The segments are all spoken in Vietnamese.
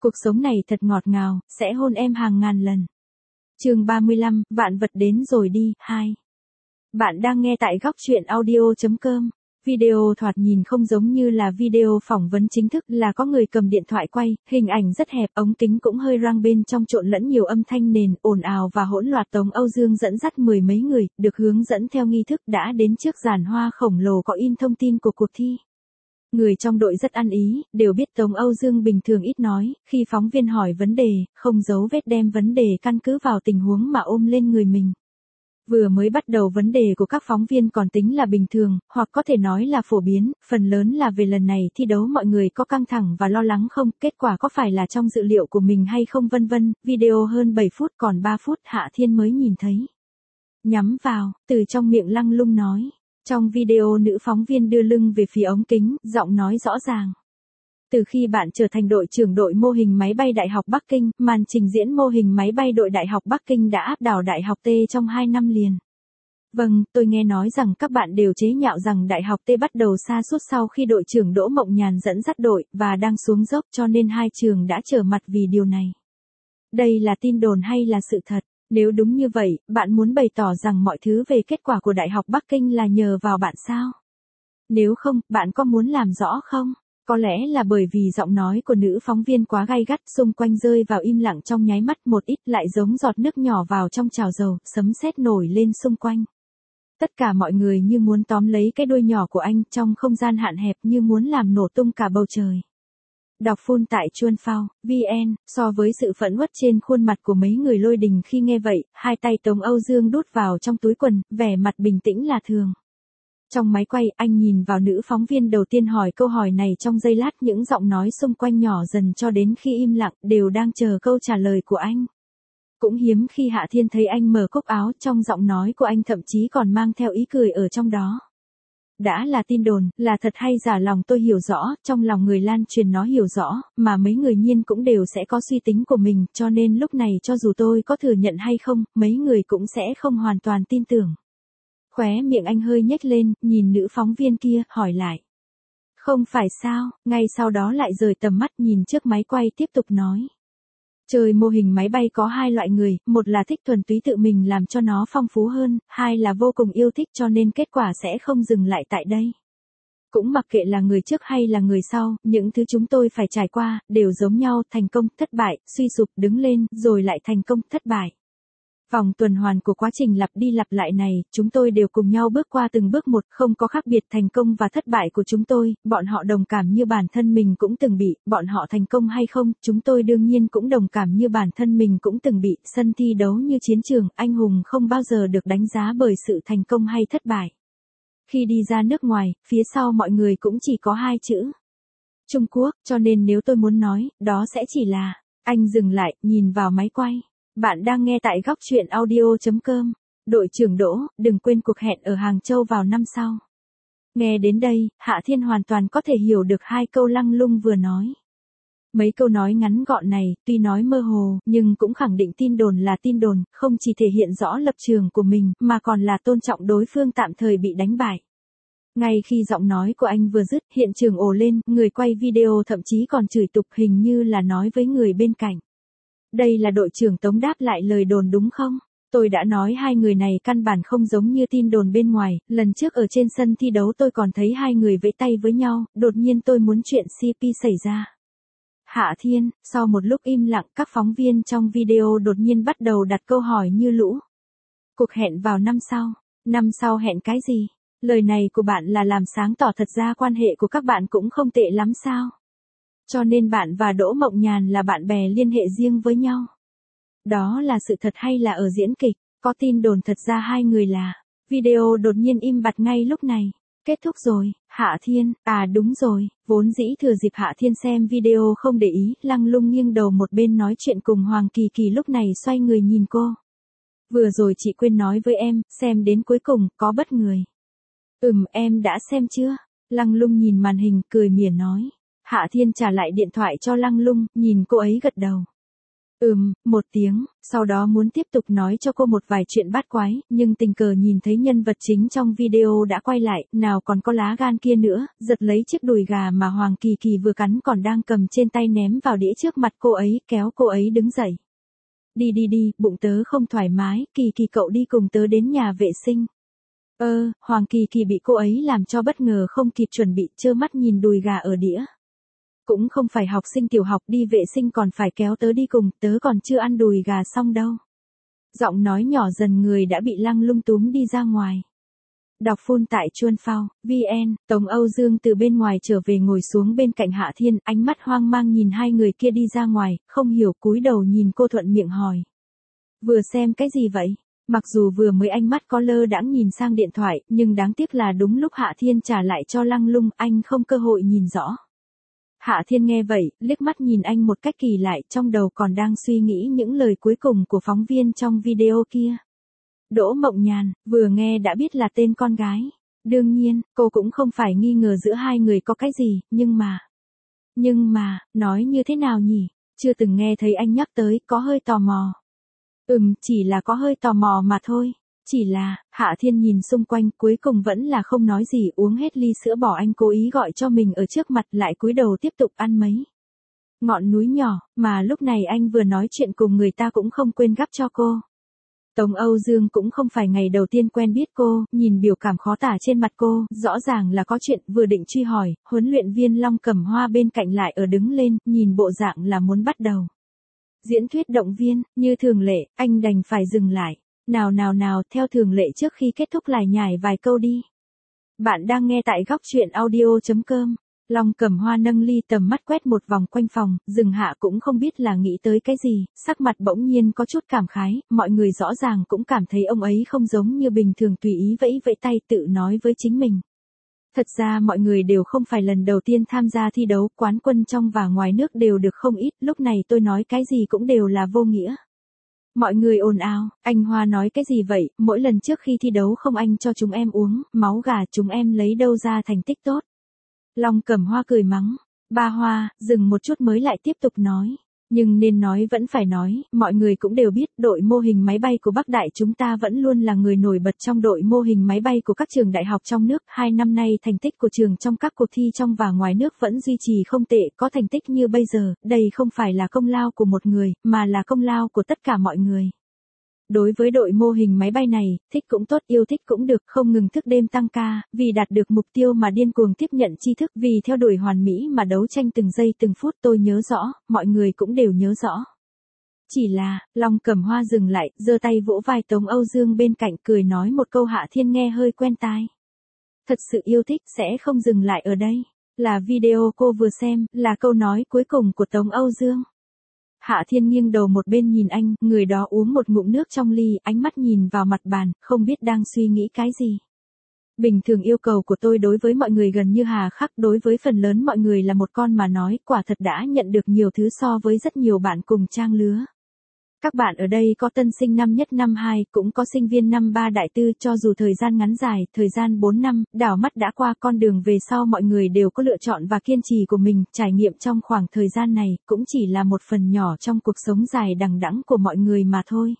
Cuộc sống này thật ngọt ngào, sẽ hôn em hàng ngàn lần. Chương 35, vạn vật đến rồi đi, 2. Bạn đang nghe tại góc truyện audio.com. Video thoạt nhìn không giống như là video phỏng vấn chính thức, là có người cầm điện thoại quay, hình ảnh rất hẹp, ống kính cũng hơi răng, bên trong trộn lẫn nhiều âm thanh nền, ồn ào và hỗn loạn. Tống Âu Dương dẫn dắt mười mấy người, được hướng dẫn theo nghi thức, đã đến trước giàn hoa khổng lồ có in thông tin của cuộc thi. Người trong đội rất ăn ý, đều biết Tống Âu Dương bình thường ít nói, khi phóng viên hỏi vấn đề, không giấu vết đem vấn đề căn cứ vào tình huống mà ôm lên người mình. Vừa mới bắt đầu vấn đề của các phóng viên còn tính là bình thường, hoặc có thể nói là phổ biến, phần lớn là về lần này thi đấu mọi người có căng thẳng và lo lắng không, kết quả có phải là trong dự liệu của mình hay không vân vân. Video hơn 7 phút, còn 3 phút Hạ Thiên mới nhìn thấy. Nhắm vào, từ trong miệng Lăng Lung nói. Trong video nữ phóng viên đưa lưng về phía ống kính, giọng nói rõ ràng. Từ khi bạn trở thành đội trưởng đội mô hình máy bay Đại học Bắc Kinh, màn trình diễn mô hình máy bay đội Đại học Bắc Kinh đã áp đảo Đại học T trong 2 năm liền. Vâng, tôi nghe nói rằng các bạn đều chế nhạo rằng Đại học T bắt đầu sa sút sau khi đội trưởng Đỗ Mộng Nhàn dẫn dắt đội, và đang xuống dốc, cho nên hai trường đã trở mặt vì điều này. Đây là tin đồn hay là sự thật? Nếu đúng như vậy, bạn muốn bày tỏ rằng mọi thứ về kết quả của Đại học Bắc Kinh là nhờ vào bạn sao? Nếu không, bạn có muốn làm rõ không? Có lẽ là bởi vì giọng nói của nữ phóng viên quá gay gắt, xung quanh rơi vào im lặng trong nháy mắt, một ít lại giống giọt nước nhỏ vào trong chảo dầu, sấm sét nổi lên xung quanh. Tất cả mọi người như muốn tóm lấy cái đuôi nhỏ của anh, trong không gian hạn hẹp, như muốn làm nổ tung cả bầu trời. Đọc full tại Chuan Phao, VN. So với sự phẫn uất trên khuôn mặt của mấy người Lôi Đình khi nghe vậy, hai tay Tống Âu Dương đút vào trong túi quần, vẻ mặt bình tĩnh là thường. Trong máy quay, anh nhìn vào nữ phóng viên đầu tiên hỏi câu hỏi này trong giây lát, những giọng nói xung quanh nhỏ dần cho đến khi im lặng, đều đang chờ câu trả lời của anh. Cũng hiếm khi Hạ Thiên thấy anh mở cúc áo, trong giọng nói của anh thậm chí còn mang theo ý cười ở trong đó. Đã là tin đồn, là thật hay giả lòng tôi hiểu rõ, trong lòng người lan truyền nó hiểu rõ, mà mấy người Nhiên cũng đều sẽ có suy tính của mình, cho nên lúc này cho dù tôi có thừa nhận hay không, mấy người cũng sẽ không hoàn toàn tin tưởng. Khóe miệng anh hơi nhếch lên, nhìn nữ phóng viên kia, hỏi lại. Không phải sao, ngay sau đó lại rời tầm mắt nhìn trước máy quay tiếp tục nói. Chơi mô hình máy bay có hai loại người, một là thích thuần túy tự mình làm cho nó phong phú hơn, hai là vô cùng yêu thích, cho nên kết quả sẽ không dừng lại tại đây. Cũng mặc kệ là người trước hay là người sau, những thứ chúng tôi phải trải qua, đều giống nhau, thành công, thất bại, suy sụp, đứng lên, rồi lại thành công, thất bại. Vòng tuần hoàn của quá trình lặp đi lặp lại này, chúng tôi đều cùng nhau bước qua từng bước một, không có khác biệt. Thành công và thất bại của chúng tôi, bọn họ đồng cảm như bản thân mình cũng từng bị, bọn họ thành công hay không, chúng tôi đương nhiên cũng đồng cảm như bản thân mình cũng từng bị. Sân thi đấu như chiến trường, anh hùng không bao giờ được đánh giá bởi sự thành công hay thất bại. Khi đi ra nước ngoài, phía sau mọi người cũng chỉ có hai chữ. Trung Quốc, cho nên nếu tôi muốn nói, đó sẽ chỉ là. Anh dừng lại, nhìn vào máy quay. Bạn đang nghe tại góc truyện audio.com. Đội trưởng Đỗ, đừng quên cuộc hẹn ở Hàng Châu vào năm sau. Nghe đến đây, Hạ Thiên hoàn toàn có thể hiểu được hai câu Lăng Lung vừa nói. Mấy câu nói ngắn gọn này, tuy nói mơ hồ, nhưng cũng khẳng định tin đồn là tin đồn, không chỉ thể hiện rõ lập trường của mình, mà còn là tôn trọng đối phương tạm thời bị đánh bại. Ngay khi giọng nói của anh vừa dứt, hiện trường ồ lên, người quay video thậm chí còn chửi tục, hình như là nói với người bên cạnh. Đây là đội trưởng Tống đáp lại lời đồn đúng không? Tôi đã nói hai người này căn bản không giống như tin đồn bên ngoài, lần trước ở trên sân thi đấu tôi còn thấy hai người vẫy tay với nhau, đột nhiên tôi muốn chuyện CP xảy ra. Hạ Thiên, sau một lúc im lặng, các phóng viên trong video đột nhiên bắt đầu đặt câu hỏi như lũ. Cuộc hẹn vào năm sau hẹn cái gì? Lời này của bạn là làm sáng tỏ thật ra quan hệ của các bạn cũng không tệ lắm sao? Cho nên bạn và Đỗ Mộng Nhàn là bạn bè liên hệ riêng với nhau. Đó là sự thật hay là ở diễn kịch? Có tin đồn thật ra hai người là. Video đột nhiên im bặt ngay lúc này. Kết thúc rồi, Hạ Thiên, đúng rồi, vốn dĩ thừa dịp Hạ Thiên xem video không để ý, Lăng Lung nghiêng đầu một bên nói chuyện cùng Hoàng Kỳ Kỳ, lúc này xoay người nhìn cô. Vừa rồi chị quên nói với em, xem đến cuối cùng, có bất người. Em đã xem chưa? Lăng Lung nhìn màn hình, cười mỉa nói. Hạ Thiên trả lại điện thoại cho Lăng Lung, nhìn cô ấy gật đầu. Một tiếng, sau đó muốn tiếp tục nói cho cô một vài chuyện bát quái, nhưng tình cờ nhìn thấy nhân vật chính trong video đã quay lại, nào còn có lá gan kia nữa, giật lấy chiếc đùi gà mà Hoàng Kỳ Kỳ vừa cắn còn đang cầm trên tay ném vào đĩa trước mặt cô ấy, kéo cô ấy đứng dậy. Đi đi đi, bụng tớ không thoải mái, Kỳ Kỳ cậu đi cùng tớ đến nhà vệ sinh. Hoàng Kỳ Kỳ bị cô ấy làm cho bất ngờ không kịp chuẩn bị, trơ mắt nhìn đùi gà ở đĩa. Cũng không phải học sinh tiểu học, đi vệ sinh còn phải kéo tớ đi cùng, tớ còn chưa ăn đùi gà xong đâu. Giọng nói nhỏ dần, người đã bị lăng lung túm đi ra ngoài. Đọc phun tại Chuan Phao, VN, Tống Âu Dương từ bên ngoài trở về ngồi xuống bên cạnh Hạ Thiên, ánh mắt hoang mang nhìn hai người kia đi ra ngoài, không hiểu cúi đầu nhìn cô thuận miệng hỏi. Vừa xem cái gì vậy? Mặc dù vừa mới ánh mắt có lơ đãng nhìn sang điện thoại, nhưng đáng tiếc là đúng lúc Hạ Thiên trả lại cho lăng lung, anh không cơ hội nhìn rõ. Hạ Thiên nghe vậy, liếc mắt nhìn anh một cách kỳ lạ, trong đầu còn đang suy nghĩ những lời cuối cùng của phóng viên trong video kia. Đỗ Mộng Nhàn, vừa nghe đã biết là tên con gái. Đương nhiên, cô cũng không phải nghi ngờ giữa hai người có cái gì, nhưng mà, nói như thế nào nhỉ? Chưa từng nghe thấy anh nhắc tới, có hơi tò mò. Chỉ là có hơi tò mò mà thôi. Chỉ là, Hạ Thiên nhìn xung quanh cuối cùng vẫn là không nói gì, uống hết ly sữa bỏ anh cố ý gọi cho mình ở trước mặt, lại cúi đầu tiếp tục ăn mấy ngọn núi nhỏ, mà lúc này anh vừa nói chuyện cùng người ta cũng không quên gắp cho cô. Tống Âu Dương cũng không phải ngày đầu tiên quen biết cô, nhìn biểu cảm khó tả trên mặt cô, rõ ràng là có chuyện, vừa định truy hỏi, huấn luyện viên Long Cẩm Hoa bên cạnh lại ở đứng lên, nhìn bộ dạng là muốn bắt đầu diễn thuyết động viên, như thường lệ, anh đành phải dừng lại. Nào, theo thường lệ trước khi kết thúc lại nhải vài câu đi. Bạn đang nghe tại góc truyện audio.com. Long Cẩm Hoa nâng ly, tầm mắt quét một vòng quanh phòng, dừng hạ cũng không biết là nghĩ tới cái gì, sắc mặt bỗng nhiên có chút cảm khái, mọi người rõ ràng cũng cảm thấy ông ấy không giống như bình thường, tùy ý vẫy vẫy tay tự nói với chính mình. Thật ra mọi người đều không phải lần đầu tiên tham gia thi đấu, quán quân trong và ngoài nước đều được không ít, lúc này tôi nói cái gì cũng đều là vô nghĩa. Mọi người ồn ào, anh Hoa nói cái gì vậy, mỗi lần trước khi thi đấu không anh cho chúng em uống, máu gà chúng em lấy đâu ra thành tích tốt. Long Cẩm Hoa cười mắng, ba Hoa, dừng một chút mới lại tiếp tục nói. Nhưng nên nói vẫn phải nói, mọi người cũng đều biết, đội mô hình máy bay của Bắc Đại chúng ta vẫn luôn là người nổi bật trong đội mô hình máy bay của các trường đại học trong nước. 2 năm nay thành tích của trường trong các cuộc thi trong và ngoài nước vẫn duy trì không tệ, có thành tích như bây giờ, đây không phải là công lao của một người, mà là công lao của tất cả mọi người. Đối với đội mô hình máy bay này, thích cũng tốt, yêu thích cũng được, không ngừng thức đêm tăng ca, vì đạt được mục tiêu mà điên cuồng tiếp nhận tri thức, vì theo đuổi hoàn mỹ mà đấu tranh từng giây từng phút, tôi nhớ rõ, mọi người cũng đều nhớ rõ. Chỉ là, Long Cẩm Hoa dừng lại, giơ tay vỗ vai Tống Âu Dương bên cạnh, cười nói một câu Hạ Thiên nghe hơi quen tai. Thật sự yêu thích sẽ không dừng lại ở đây. Là video cô vừa xem, là câu nói cuối cùng của Tống Âu Dương. Hạ Thiên nghiêng đầu một bên nhìn anh, người đó uống một ngụm nước trong ly, ánh mắt nhìn vào mặt bàn, không biết đang suy nghĩ cái gì. Bình thường yêu cầu của tôi đối với mọi người gần như hà khắc, đối với phần lớn mọi người là một con mà nói, quả thật đã nhận được nhiều thứ so với rất nhiều bạn cùng trang lứa. Các bạn ở đây có tân sinh năm nhất năm 2, cũng có sinh viên năm 3 đại tư, cho dù thời gian ngắn dài, thời gian 4 năm, đảo mắt đã qua, con đường về sau mọi người đều có lựa chọn và kiên trì của mình, trải nghiệm trong khoảng thời gian này, cũng chỉ là một phần nhỏ trong cuộc sống dài đằng đẵng của mọi người mà thôi.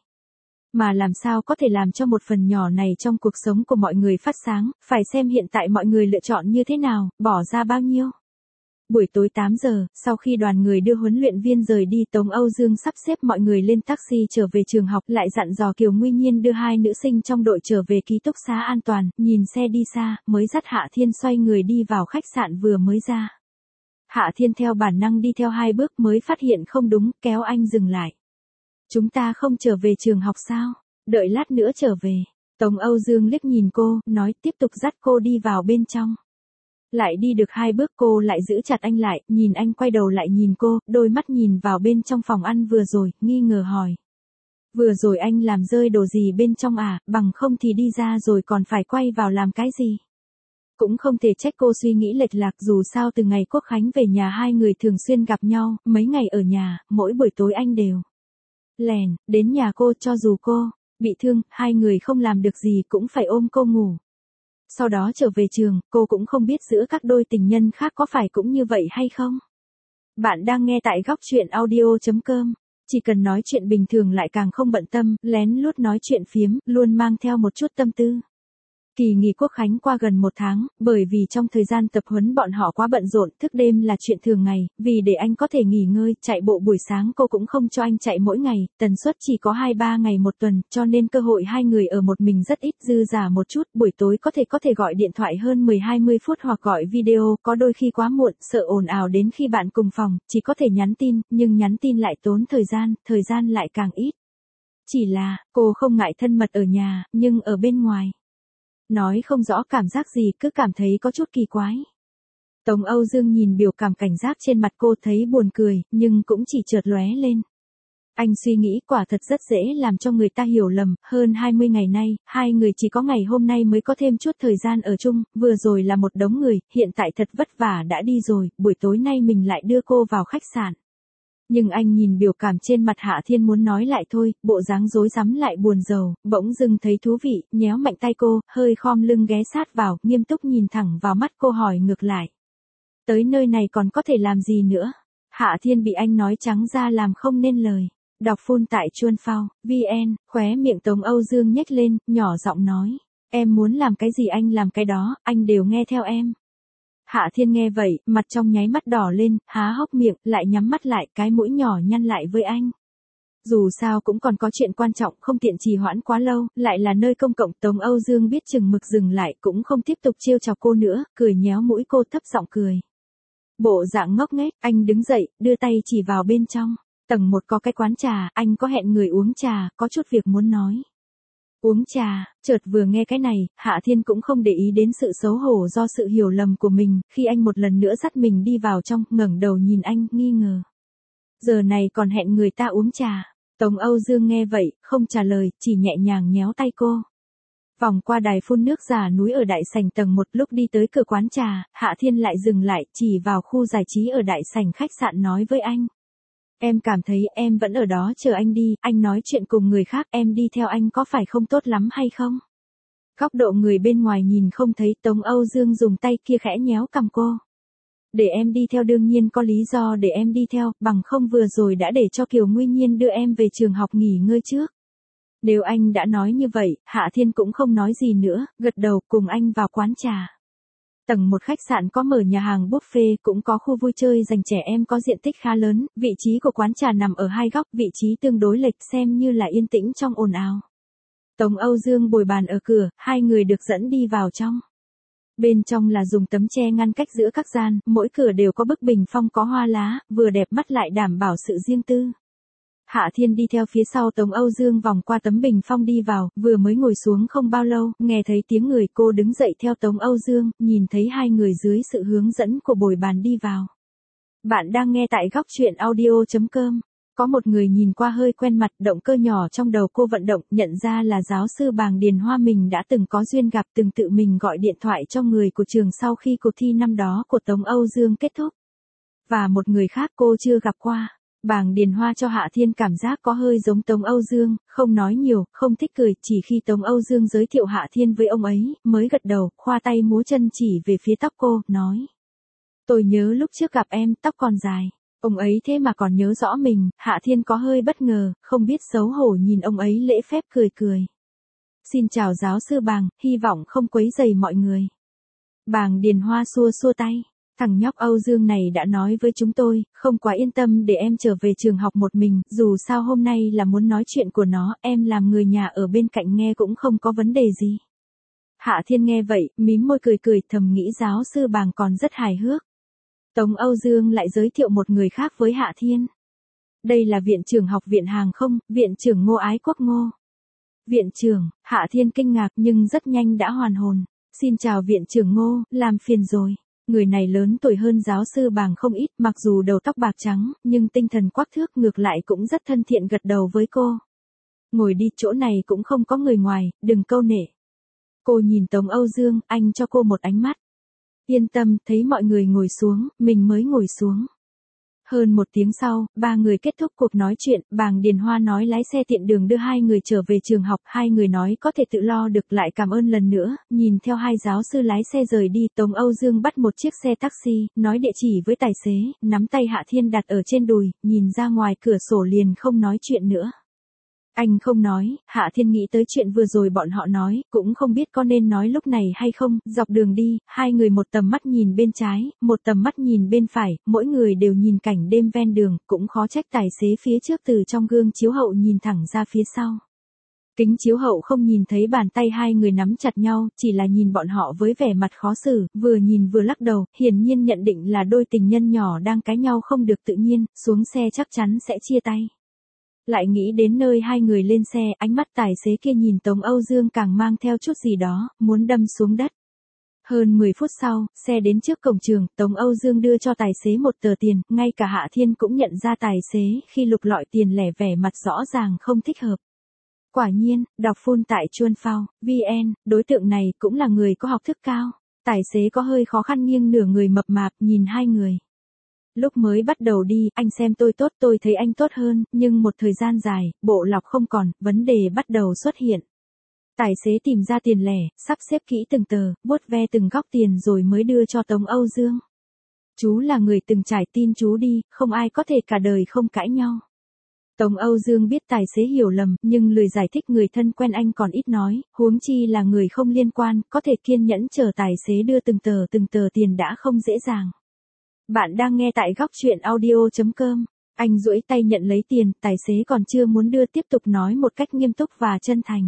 Mà làm sao có thể làm cho một phần nhỏ này trong cuộc sống của mọi người phát sáng, phải xem hiện tại mọi người lựa chọn như thế nào, bỏ ra bao nhiêu. Buổi tối 8 giờ, sau khi đoàn người đưa huấn luyện viên rời đi, Tống Âu Dương sắp xếp mọi người lên taxi trở về trường học, lại dặn dò Kiều Nguy Nhiên đưa 2 nữ sinh trong đội trở về ký túc xá an toàn, nhìn xe đi xa, mới dắt Hạ Thiên xoay người đi vào khách sạn vừa mới ra. Hạ Thiên theo bản năng đi theo 2 bước mới phát hiện không đúng, kéo anh dừng lại. Chúng ta không trở về trường học sao? Đợi lát nữa trở về. Tống Âu Dương liếc nhìn cô, nói tiếp tục dắt cô đi vào bên trong. Lại đi được 2 bước cô lại giữ chặt anh lại, nhìn anh quay đầu lại nhìn cô, đôi mắt nhìn vào bên trong phòng ăn vừa rồi, nghi ngờ hỏi. Vừa rồi anh làm rơi đồ gì bên trong à, bằng không thì đi ra rồi còn phải quay vào làm cái gì? Cũng không thể trách cô suy nghĩ lệch lạc, dù sao từ ngày Quốc Khánh về nhà hai người thường xuyên gặp nhau, mấy ngày ở nhà, mỗi buổi tối anh đều lèn đến nhà cô, cho dù cô bị thương, hai người không làm được gì cũng phải ôm cô ngủ. Sau đó trở về trường, cô cũng không biết giữa các đôi tình nhân khác có phải cũng như vậy hay không. Bạn đang nghe tại góc truyện audio.com. Chỉ cần nói chuyện bình thường lại càng không bận tâm, lén lút nói chuyện phiếm, luôn mang theo một chút tâm tư. Kỳ nghỉ Quốc khánh qua gần 1 tháng, bởi vì trong thời gian tập huấn bọn họ quá bận rộn, thức đêm là chuyện thường ngày, vì để anh có thể nghỉ ngơi, chạy bộ buổi sáng cô cũng không cho anh chạy mỗi ngày, tần suất chỉ có 2-3 ngày một tuần, cho nên cơ hội hai người ở một mình rất ít, dư giả một chút, buổi tối có thể gọi điện thoại hơn 10-20 phút hoặc gọi video, có đôi khi quá muộn, sợ ồn ào đến khi bạn cùng phòng, chỉ có thể nhắn tin, nhưng nhắn tin lại tốn thời gian lại càng ít. Chỉ là, cô không ngại thân mật ở nhà, nhưng ở bên ngoài. Nói không rõ cảm giác gì, cứ cảm thấy có chút kỳ quái. Tống Âu Dương nhìn biểu cảm cảnh giác trên mặt cô thấy buồn cười, nhưng cũng chỉ chợt lóe lên. Anh suy nghĩ quả thật rất dễ làm cho người ta hiểu lầm, hơn 20 ngày nay, hai người chỉ có ngày hôm nay mới có thêm chút thời gian ở chung, vừa rồi là một đống người, hiện tại thật vất vả đã đi rồi, buổi tối nay mình lại đưa cô vào khách sạn. Nhưng anh nhìn biểu cảm trên mặt Hạ Thiên muốn nói lại thôi, bộ dáng rối rắm lại buồn rầu, bỗng dưng thấy thú vị, nhéo mạnh tay cô, hơi khom lưng ghé sát vào, nghiêm túc nhìn thẳng vào mắt cô hỏi ngược lại. Tới nơi này còn có thể làm gì nữa? Hạ Thiên bị anh nói trắng ra làm không nên lời. Đọc phun tại chuan phao, VN, khóe miệng Tống Âu Dương nhếch lên, nhỏ giọng nói. Em muốn làm cái gì anh làm cái đó, anh đều nghe theo em. Hạ Thiên nghe vậy, mặt trong nháy mắt đỏ lên, há hốc miệng, lại nhắm mắt lại, cái mũi nhỏ nhăn lại với anh. Dù sao cũng còn có chuyện quan trọng, không tiện trì hoãn quá lâu, lại là nơi công cộng, Tống Âu Dương biết chừng mực dừng lại, cũng không tiếp tục trêu chọc cô nữa, cười nhéo mũi cô thấp giọng cười. Bộ dạng ngốc nghếch, anh đứng dậy, đưa tay chỉ vào bên trong. Tầng 1 có cái quán trà, anh có hẹn người uống trà, có chút việc muốn nói. Uống trà, chợt vừa nghe cái này, Hạ Thiên cũng không để ý đến sự xấu hổ do sự hiểu lầm của mình, khi anh một lần nữa dắt mình đi vào trong, ngẩng đầu nhìn anh, nghi ngờ. Giờ này còn hẹn người ta uống trà. Tống Âu Dương nghe vậy, không trả lời, chỉ nhẹ nhàng nhéo tay cô. Vòng qua đài phun nước giả núi ở đại sảnh tầng 1, lúc đi tới cửa quán trà, Hạ Thiên lại dừng lại, chỉ vào khu giải trí ở đại sảnh khách sạn nói với anh. Em cảm thấy em vẫn ở đó chờ anh đi, anh nói chuyện cùng người khác, em đi theo anh có phải không tốt lắm hay không? Góc độ người bên ngoài nhìn không thấy, Tống Âu Dương dùng tay kia khẽ nhéo cằm cô. Để em đi theo đương nhiên có lý do để em đi theo, bằng không vừa rồi đã để cho Kiều Nguy Nhiên đưa em về trường học nghỉ ngơi trước. Nếu anh đã nói như vậy, Hạ Thiên cũng không nói gì nữa, gật đầu cùng anh vào quán trà. Tầng 1 khách sạn có mở nhà hàng buffet, cũng có khu vui chơi dành trẻ em có diện tích khá lớn, vị trí của quán trà nằm ở hai góc, vị trí tương đối lệch xem như là yên tĩnh trong ồn ào. Tống Âu Dương bồi bàn ở cửa, hai người được dẫn đi vào trong. Bên trong là dùng tấm che ngăn cách giữa các gian, mỗi cửa đều có bức bình phong có hoa lá, vừa đẹp mắt lại đảm bảo sự riêng tư. Hạ Thiên đi theo phía sau Tống Âu Dương vòng qua tấm bình phong đi vào, vừa mới ngồi xuống không bao lâu, nghe thấy tiếng người, cô đứng dậy theo Tống Âu Dương, nhìn thấy hai người dưới sự hướng dẫn của bồi bàn đi vào. Bạn đang nghe tại góc truyện audio.com. Có một người nhìn qua hơi quen mặt, động cơ nhỏ trong đầu cô vận động, nhận ra là giáo sư Bàng Điền Hoa mình đã từng có duyên gặp, từng tự mình gọi điện thoại cho người của trường sau khi cuộc thi năm đó của Tống Âu Dương kết thúc. Và một người khác cô chưa gặp qua. Bàng Điền Hoa cho Hạ Thiên cảm giác có hơi giống Tống Âu Dương, không nói nhiều, không thích cười, chỉ khi Tống Âu Dương giới thiệu Hạ Thiên với ông ấy, mới gật đầu, khoa tay múa chân chỉ về phía tóc cô, nói. Tôi nhớ lúc trước gặp em, tóc còn dài. Ông ấy thế mà còn nhớ rõ mình, Hạ Thiên có hơi bất ngờ, không biết xấu hổ nhìn ông ấy lễ phép cười cười. Xin chào giáo sư Bàng, hy vọng không quấy rầy mọi người. Bàng Điền Hoa xua xua tay. Thằng nhóc Âu Dương này đã nói với chúng tôi, không quá yên tâm để em trở về trường học một mình, dù sao hôm nay là muốn nói chuyện của nó, em làm người nhà ở bên cạnh nghe cũng không có vấn đề gì. Hạ Thiên nghe vậy, mím môi cười cười, thầm nghĩ giáo sư Bàng còn rất hài hước. Tống Âu Dương lại giới thiệu một người khác với Hạ Thiên. Đây là viện trưởng học viện hàng không, viện trưởng Ngô Ái Quốc Ngô. Viện trưởng, Hạ Thiên kinh ngạc nhưng rất nhanh đã hoàn hồn. Xin chào viện trưởng Ngô, làm phiền rồi. Người này lớn tuổi hơn giáo sư Bàng không ít, mặc dù đầu tóc bạc trắng, nhưng tinh thần quắc thước, ngược lại cũng rất thân thiện, gật đầu với cô. Ngồi đi, chỗ này cũng không có người ngoài, đừng câu nệ. Cô nhìn Tống Âu Dương, anh cho cô một ánh mắt. Yên tâm, thấy mọi người ngồi xuống, mình mới ngồi xuống. Hơn một tiếng sau, ba người kết thúc cuộc nói chuyện, Bàng Điền Hoa nói lái xe tiện đường đưa hai người trở về trường học, hai người nói có thể tự lo được, lại cảm ơn lần nữa, nhìn theo hai giáo sư lái xe rời đi, Tống Âu Dương bắt một chiếc xe taxi, nói địa chỉ với tài xế, nắm tay Hạ Thiên đặt ở trên đùi, nhìn ra ngoài cửa sổ liền không nói chuyện nữa. Anh không nói, Hạ Thiên nghĩ tới chuyện vừa rồi bọn họ nói, cũng không biết có nên nói lúc này hay không, dọc đường đi, hai người một tầm mắt nhìn bên trái, một tầm mắt nhìn bên phải, mỗi người đều nhìn cảnh đêm ven đường, cũng khó trách tài xế phía trước từ trong gương chiếu hậu nhìn thẳng ra phía sau. Kính chiếu hậu không nhìn thấy bàn tay hai người nắm chặt nhau, chỉ là nhìn bọn họ với vẻ mặt khó xử, vừa nhìn vừa lắc đầu, hiển nhiên nhận định là đôi tình nhân nhỏ đang cãi nhau không được tự nhiên, xuống xe chắc chắn sẽ chia tay. Lại nghĩ đến nơi hai người lên xe, ánh mắt tài xế kia nhìn Tống Âu Dương càng mang theo chút gì đó, muốn đâm xuống đất. Hơn 10 phút sau, xe đến trước cổng trường, Tống Âu Dương đưa cho tài xế một tờ tiền, ngay cả Hạ Thiên cũng nhận ra tài xế khi lục lọi tiền lẻ vẻ mặt rõ ràng không thích hợp. Quả nhiên, đọc full tại Chuan Phao, VN, đối tượng này cũng là người có học thức cao. Tài xế có hơi khó khăn nghiêng nửa người mập mạp nhìn hai người. Lúc mới bắt đầu đi, anh xem tôi tốt, tôi thấy anh tốt hơn, nhưng một thời gian dài, bộ lọc không còn, vấn đề bắt đầu xuất hiện. Tài xế tìm ra tiền lẻ, sắp xếp kỹ từng tờ, vuốt ve từng góc tiền rồi mới đưa cho Tống Âu Dương. Chú là người từng trải, tin chú đi, không ai có thể cả đời không cãi nhau. Tống Âu Dương biết tài xế hiểu lầm, nhưng lời giải thích người thân quen anh còn ít nói, huống chi là người không liên quan, có thể kiên nhẫn chờ tài xế đưa từng tờ tiền đã không dễ dàng. Bạn đang nghe tại góc chuyện audio.com. Anh duỗi tay nhận lấy tiền, tài xế còn chưa muốn đưa tiếp tục nói một cách nghiêm túc và chân thành.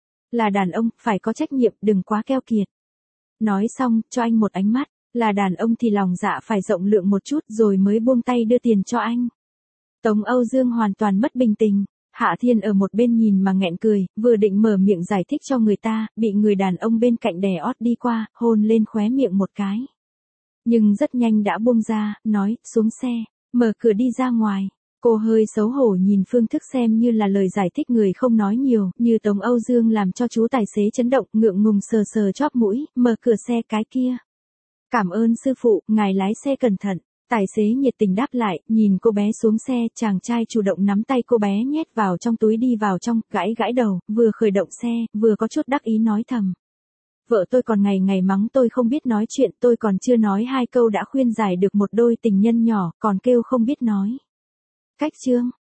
Là đàn ông, phải có trách nhiệm, đừng quá keo kiệt. Nói xong, cho anh một ánh mắt, là đàn ông thì lòng dạ phải rộng lượng một chút rồi mới buông tay đưa tiền cho anh. Tống Âu Dương hoàn toàn mất bình tĩnh. Hạ Thiên ở một bên nhìn mà nghẹn cười, vừa định mở miệng giải thích cho người ta, bị người đàn ông bên cạnh đè ót đi qua, hôn lên khóe miệng một cái. Nhưng rất nhanh đã buông ra, nói, xuống xe, mở cửa đi ra ngoài. Cô hơi xấu hổ nhìn phương thức xem như là lời giải thích người không nói nhiều, như Tống Âu Dương làm cho chú tài xế chấn động, ngượng ngùng sờ sờ chóp mũi, mở cửa xe cái kia. Cảm ơn sư phụ, ngài lái xe cẩn thận. Tài xế nhiệt tình đáp lại, nhìn cô bé xuống xe, chàng trai chủ động nắm tay cô bé nhét vào trong túi đi vào trong, gãi gãi đầu, vừa khởi động xe, vừa có chút đắc ý nói thầm. Vợ tôi còn ngày ngày mắng tôi không biết nói chuyện, tôi còn chưa nói hai câu đã khuyên giải được một đôi tình nhân nhỏ, còn kêu không biết nói. Cách chương